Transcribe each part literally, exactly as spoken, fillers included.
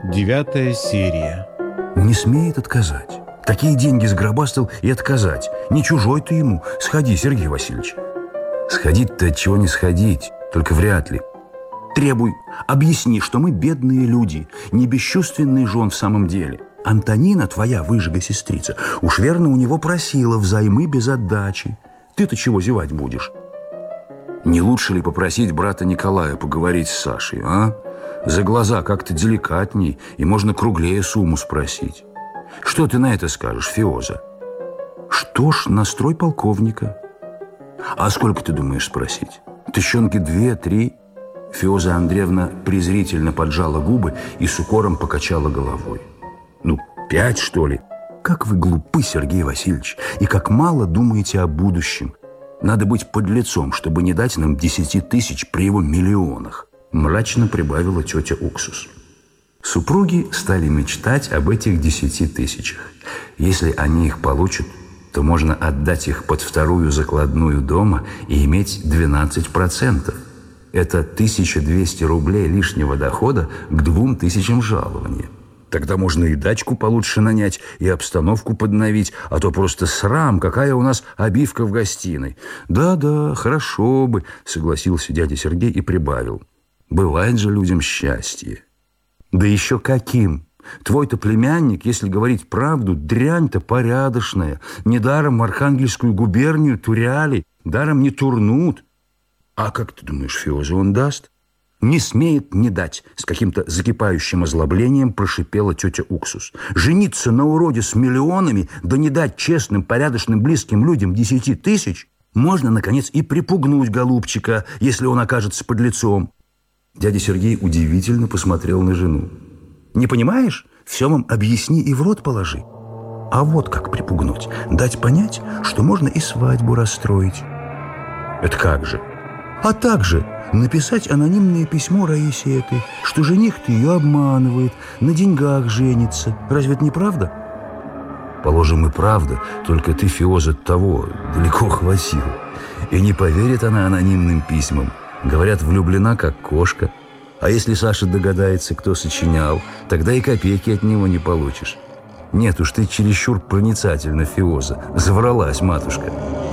Девятая серия. Не смеет отказать. Такие деньги сгробастал и отказать. Не чужой ты ему. Сходи, Сергей Васильевич. Сходить-то от чего не сходить, только вряд ли. Требуй, объясни, что мы бедные люди, не бесчувственный же он в самом деле. Антонина, твоя выжига-сестрица, уж верно у него просила взаймы без отдачи. Ты-то чего зевать будешь? Не лучше ли попросить брата Николая поговорить с Сашей, а? За глаза как-то деликатней, и можно круглее сумму спросить. Что ты на это скажешь, Фиоза? Что ж, настрой полковника. А сколько ты думаешь спросить? Тыщенки две, три? Фиоза Андреевна презрительно поджала губы и с укором покачала головой. Ну, пять, что ли? Как вы глупы, Сергей Васильевич, и как мало думаете о будущем. Надо быть подлецом, чтобы не дать нам десяти тысяч при его миллионах. Мрачно прибавила тетя Уксус. Супруги стали мечтать об этих десяти тысячах. Если они их получат, то можно отдать их под вторую закладную дома и иметь двенадцать процентов. Это тысяча двести рублей лишнего дохода к двум тысячам жалования. Тогда можно и дачку получше нанять, и обстановку подновить, а то просто срам, какая у нас обивка в гостиной. Да-да, хорошо бы, согласился дядя Сергей и прибавил. Бывает же людям счастье. Да еще каким! Твой-то племянник, если говорить правду, дрянь-то порядочная. Недаром в Архангельскую губернию туряли, даром не турнут. А как ты думаешь, Фиоза он даст? Не смеет не дать, с каким-то закипающим озлоблением прошипела тетя Уксус. Жениться на уроде с миллионами, да не дать честным, порядочным, близким людям десяти тысяч, можно, наконец, и припугнуть голубчика, если он окажется подлецом. Дядя Сергей удивительно посмотрел на жену. Не понимаешь? Все вам объясни и в рот положи. А вот как припугнуть. Дать понять, что можно и свадьбу расстроить. Это как же? А также написать анонимное письмо Раисе этой, что жених-то ее обманывает, на деньгах женится. Разве это не правда? Положим, и правда, только ты, Фиоза, того далеко хватила. И не поверит она анонимным письмам. Говорят, влюблена, как кошка. А если Саша догадается, кто сочинял, тогда и копейки от него не получишь. Нет уж, ты чересчур проницательна, Фиоза. Завралась матушка.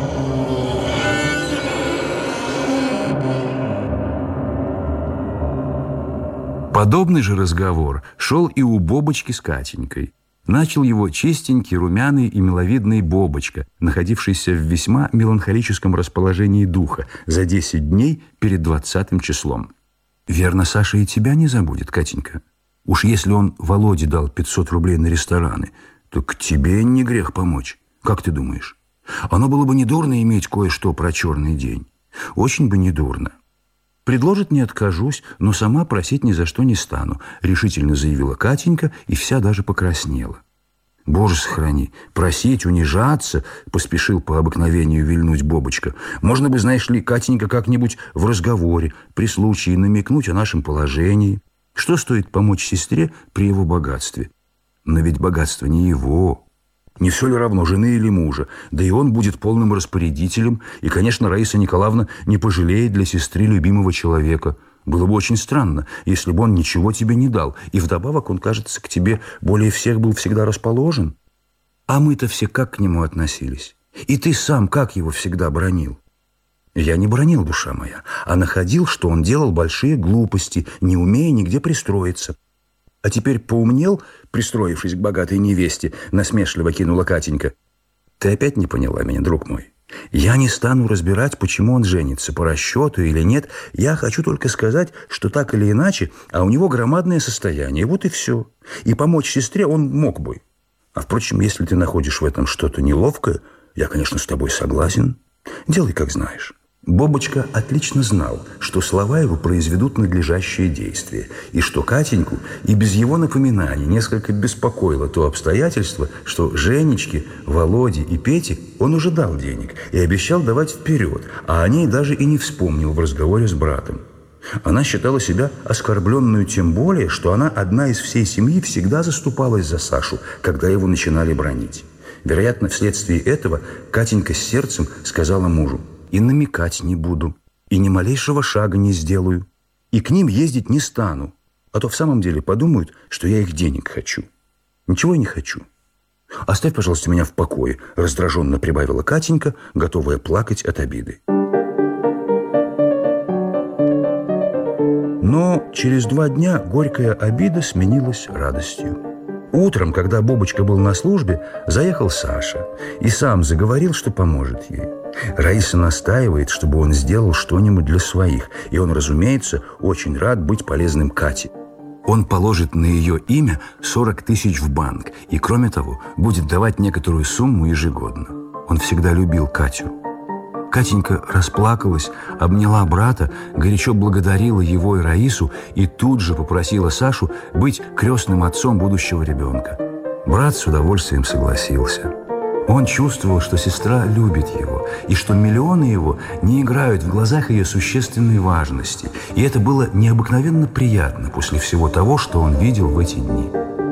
Подобный же разговор шел и у Бобочки с Катенькой. Начал его чистенький, румяный и миловидный Бобочка, находившийся в весьма меланхолическом расположении духа за десять дней перед двадцатым числом. «Верно, Саша и тебя не забудет, Катенька. Уж если он Володе дал пятьсот рублей на рестораны, то к тебе не грех помочь. Как ты думаешь? Оно было бы недурно иметь кое-что про черный день. Очень бы недурно». «Предложит, не откажусь, но сама просить ни за что не стану», решительно заявила Катенька, и вся даже покраснела. «Боже сохрани, просить, унижаться», поспешил по обыкновению вильнуть Бобочка. «Можно бы, знаешь ли, Катенька, как-нибудь в разговоре, при случае намекнуть о нашем положении. Что стоит помочь сестре при его богатстве? Но ведь богатство не его. Не все ли равно, жены или мужа? Да и он будет полным распорядителем. И, конечно, Раиса Николаевна не пожалеет для сестры любимого человека. Было бы очень странно, если бы он ничего тебе не дал. И вдобавок он, кажется, к тебе более всех был всегда расположен. А мы-то все как к нему относились? И ты сам как его всегда бранил?» «Я не бранил, душа моя, а находил, что он делал большие глупости, не умея нигде пристроиться. А теперь поумнел, пристроившись к богатой невесте», насмешливо кинула Катенька. «Ты опять не поняла меня, друг мой. Я не стану разбирать, почему он женится, по расчету или нет. Я хочу только сказать, что так или иначе, а у него громадное состояние, вот и все. И помочь сестре он мог бы. А, впрочем, если ты находишь в этом что-то неловкое, я, конечно, с тобой согласен. Делай, как знаешь». Бобочка отлично знал, что слова его произведут надлежащее действие, и что Катеньку и без его напоминаний несколько беспокоило то обстоятельство, что Женечке, Володе и Пете он уже дал денег и обещал давать вперед, а о ней даже и не вспомнил в разговоре с братом. Она считала себя оскорбленную тем более, что она одна из всей семьи всегда заступалась за Сашу, когда его начинали бранить. Вероятно, вследствие этого Катенька с сердцем сказала мужу: «И намекать не буду, и ни малейшего шага не сделаю, и к ним ездить не стану. А то в самом деле подумают, что я их денег хочу. Ничего я не хочу. Оставь, пожалуйста, меня в покое, раздраженно прибавила Катенька, готовая плакать от обиды. Но через два дня горькая обида сменилась радостью. Утром, когда Бобочка был на службе, заехал Саша и сам заговорил, что поможет ей. Раиса настаивает, чтобы он сделал что-нибудь для своих, и он, разумеется, очень рад быть полезным Кате. Он положит на ее имя сорок тысяч в банк и, кроме того, будет давать некоторую сумму ежегодно. Он всегда любил Катю. Катенька расплакалась, обняла брата, горячо благодарила его и Раису и тут же попросила Сашу быть крестным отцом будущего ребенка. Брат с удовольствием согласился. Он чувствовал, что сестра любит его, и что миллионы его не играют в глазах ее существенной важности. И это было необыкновенно приятно после всего того, что он видел в эти дни.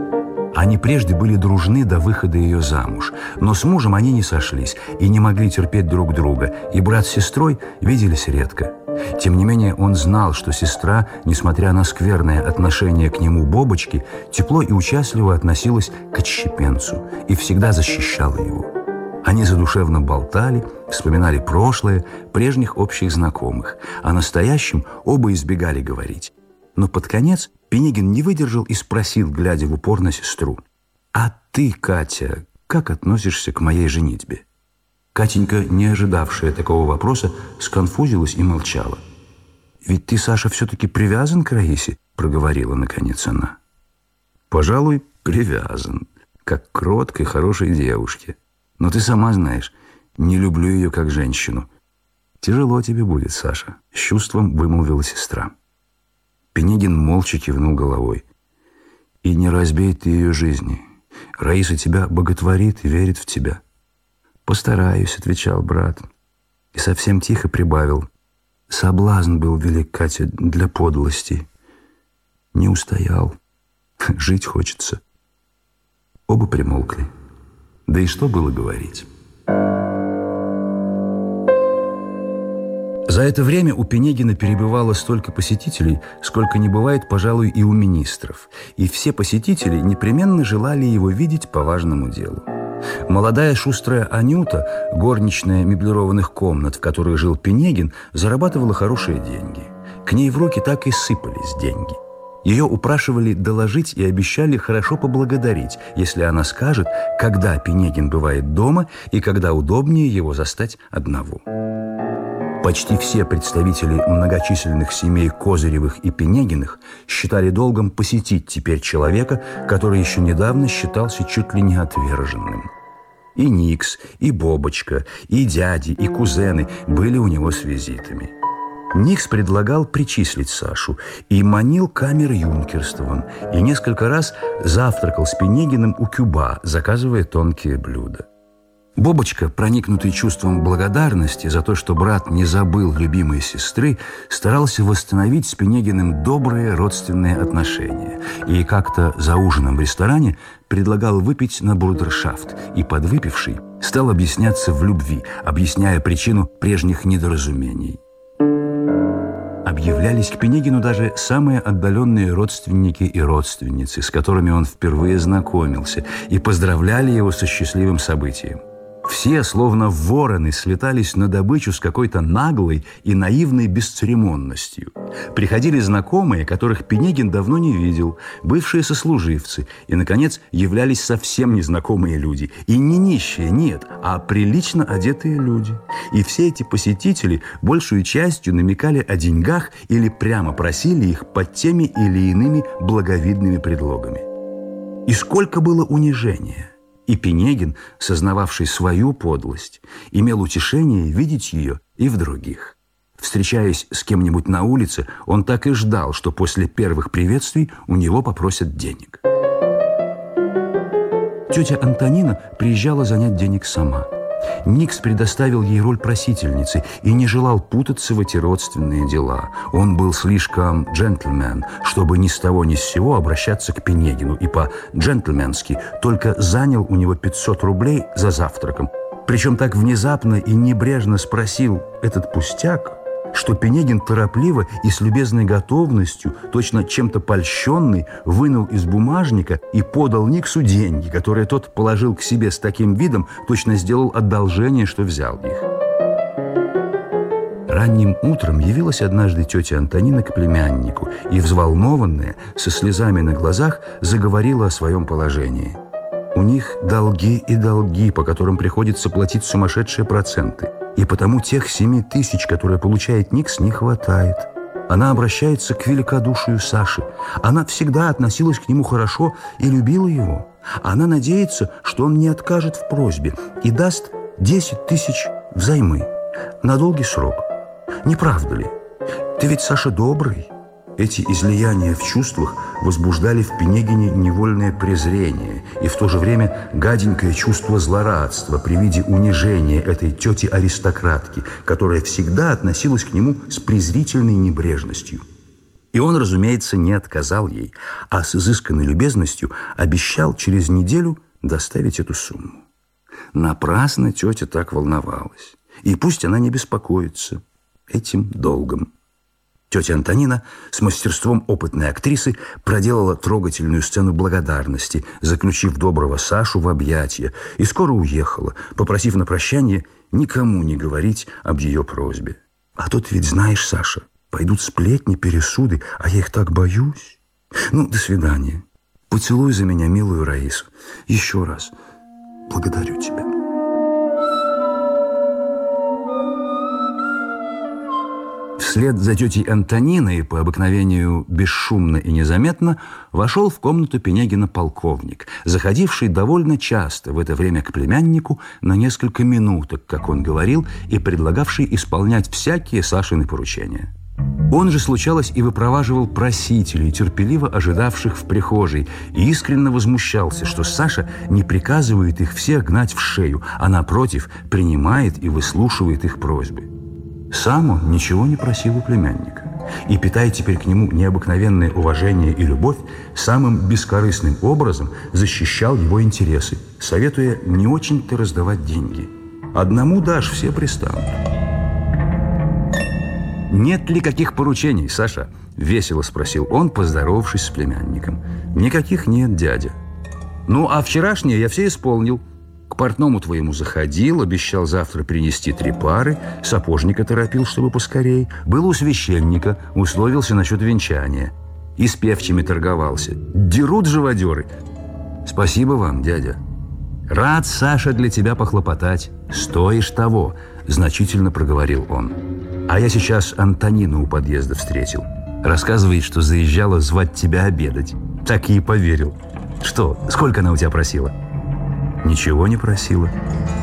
Они прежде были дружны до выхода ее замуж, но с мужем они не сошлись и не могли терпеть друг друга, и брат с сестрой виделись редко. Тем не менее, он знал, что сестра, несмотря на скверное отношение к нему Бобочки, тепло и участливо относилась к отщепенцу и всегда защищала его. Они задушевно болтали, вспоминали прошлое, прежних общих знакомых, о настоящем оба избегали говорить. Но под конец Пинегин не выдержал и спросил, глядя в упор на сестру: «А ты, Катя, как относишься к моей женитьбе?» Катенька, не ожидавшая такого вопроса, сконфузилась и молчала. «Ведь ты, Саша, все-таки привязан к Раисе?» — проговорила, наконец, она. «Пожалуй, привязан, как к кроткой, хорошей девушке. Но ты сама знаешь, не люблю ее как женщину». «Тяжело тебе будет, Саша», — с чувством вымолвила сестра. Пинегин молча кивнул головой. «И не разбей ты ее жизни. Раиса тебя боготворит и верит в тебя». «Постараюсь», — отвечал брат. И совсем тихо прибавил: «Соблазн был велик, Катя, для подлости. Не устоял. Жить хочется». Оба примолкли. Да и что было говорить? За это время у Пинегина перебывало столько посетителей, сколько не бывает, пожалуй, и у министров. И все посетители непременно желали его видеть по важному делу. Молодая шустрая Анюта, горничная меблированных комнат, в которых жил Пинегин, зарабатывала хорошие деньги. К ней в руки так и сыпались деньги. Ее упрашивали доложить и обещали хорошо поблагодарить, если она скажет, когда Пинегин бывает дома и когда удобнее его застать одного. Почти все представители многочисленных семей Козыревых и Пинегиных считали долгом посетить теперь человека, который еще недавно считался чуть ли не отверженным. И Никс, и Бобочка, и дяди, и кузены были у него с визитами. Никс предлагал причислить Сашу и манил камер-юнкерством, и несколько раз завтракал с Пинегиным у Кюба, заказывая тонкие блюда. Бобочка, проникнутый чувством благодарности за то, что брат не забыл любимой сестры, старался восстановить с Пинегиным добрые родственные отношения и как-то за ужином в ресторане предлагал выпить на брудершафт, и подвыпивший стал объясняться в любви, объясняя причину прежних недоразумений. Объявлялись к Пинегину даже самые отдаленные родственники и родственницы, с которыми он впервые знакомился, и поздравляли его со счастливым событием. Все, словно вороны, слетались на добычу с какой-то наглой и наивной бесцеремонностью. Приходили знакомые, которых Пинегин давно не видел, бывшие сослуживцы, и, наконец, являлись совсем незнакомые люди. И не нищие, нет, а прилично одетые люди. И все эти посетители большую частью намекали о деньгах или прямо просили их под теми или иными благовидными предлогами. И сколько было унижения! И Пинегин, сознававший свою подлость, имел утешение видеть ее и в других. Встречаясь с кем-нибудь на улице, он так и ждал, что после первых приветствий у него попросят денег. Тетя Антонина приезжала занять денег сама. Никс предоставил ей роль просительницы и не желал путаться в эти родственные дела. Он был слишком джентльмен, чтобы ни с того ни с сего обращаться к Пинегину, и по-джентльменски только занял у него пятьсот рублей за завтраком. Причем так внезапно и небрежно спросил этот пустяк, что Пенегин торопливо и с любезной готовностью, точно чем-то польщенный, вынул из бумажника и подал Никсу деньги, которые тот положил к себе с таким видом, точно сделал одолжение, что взял их. Ранним утром явилась однажды тетя Антонина к племяннику и, взволнованная, со слезами на глазах, заговорила о своем положении. У них долги и долги, по которым приходится платить сумасшедшие проценты. И потому тех семи тысяч, которые получает Никс, не хватает. Она обращается к великодушию Саши. Она всегда относилась к нему хорошо и любила его. Она надеется, что он не откажет в просьбе и даст десять тысяч взаймы на долгий срок. Не правда ли? Ты ведь, Саша, добрый. Эти излияния в чувствах возбуждали в Пенегине невольное презрение и в то же время гаденькое чувство злорадства при виде унижения этой тети-аристократки, которая всегда относилась к нему с презрительной небрежностью. И он, разумеется, не отказал ей, а с изысканной любезностью обещал через неделю доставить эту сумму. Напрасно тетя так волновалась. И пусть она не беспокоится этим долгом. Тетя Антонина с мастерством опытной актрисы проделала трогательную сцену благодарности, заключив доброго Сашу в объятия, и скоро уехала, попросив на прощание никому не говорить об ее просьбе. А тут ведь, знаешь, Саша, пойдут сплетни, пересуды, а я их так боюсь. Ну, до свидания. Поцелуй за меня милую Раису. Еще раз благодарю тебя. Вслед за тетей Антониной, по обыкновению бесшумно и незаметно, вошел в комнату Пенегина полковник, заходивший довольно часто в это время к племяннику на несколько минуток, как он говорил, и предлагавший исполнять всякие Сашины поручения. Он же, случалось, и выпроваживал просителей, терпеливо ожидавших в прихожей, и искренне возмущался, что Саша не приказывает их всех гнать в шею, а, напротив, принимает и выслушивает их просьбы. Сам он ничего не просил у племянника и, питая теперь к нему необыкновенное уважение и любовь, самым бескорыстным образом защищал его интересы, советуя не очень-то раздавать деньги. Одному дашь, все пристанут. «Нет ли каких поручений, Саша?» – весело спросил он, поздоровавшись с племянником. «Никаких нет, дядя». «Ну, а вчерашнее я все исполнил. К портному твоему заходил, обещал завтра принести три пары, сапожника торопил, чтобы поскорей. Был у священника, условился насчет венчания. И с певчими торговался. Дерут живодеры. Спасибо вам, дядя. Рад, Саша, для тебя похлопотать. Стоишь того», – значительно проговорил он. «А я сейчас Антонину у подъезда встретил. Рассказывает, что заезжала звать тебя обедать. Так и поверил. Что, сколько она у тебя просила?» «Ничего не просила».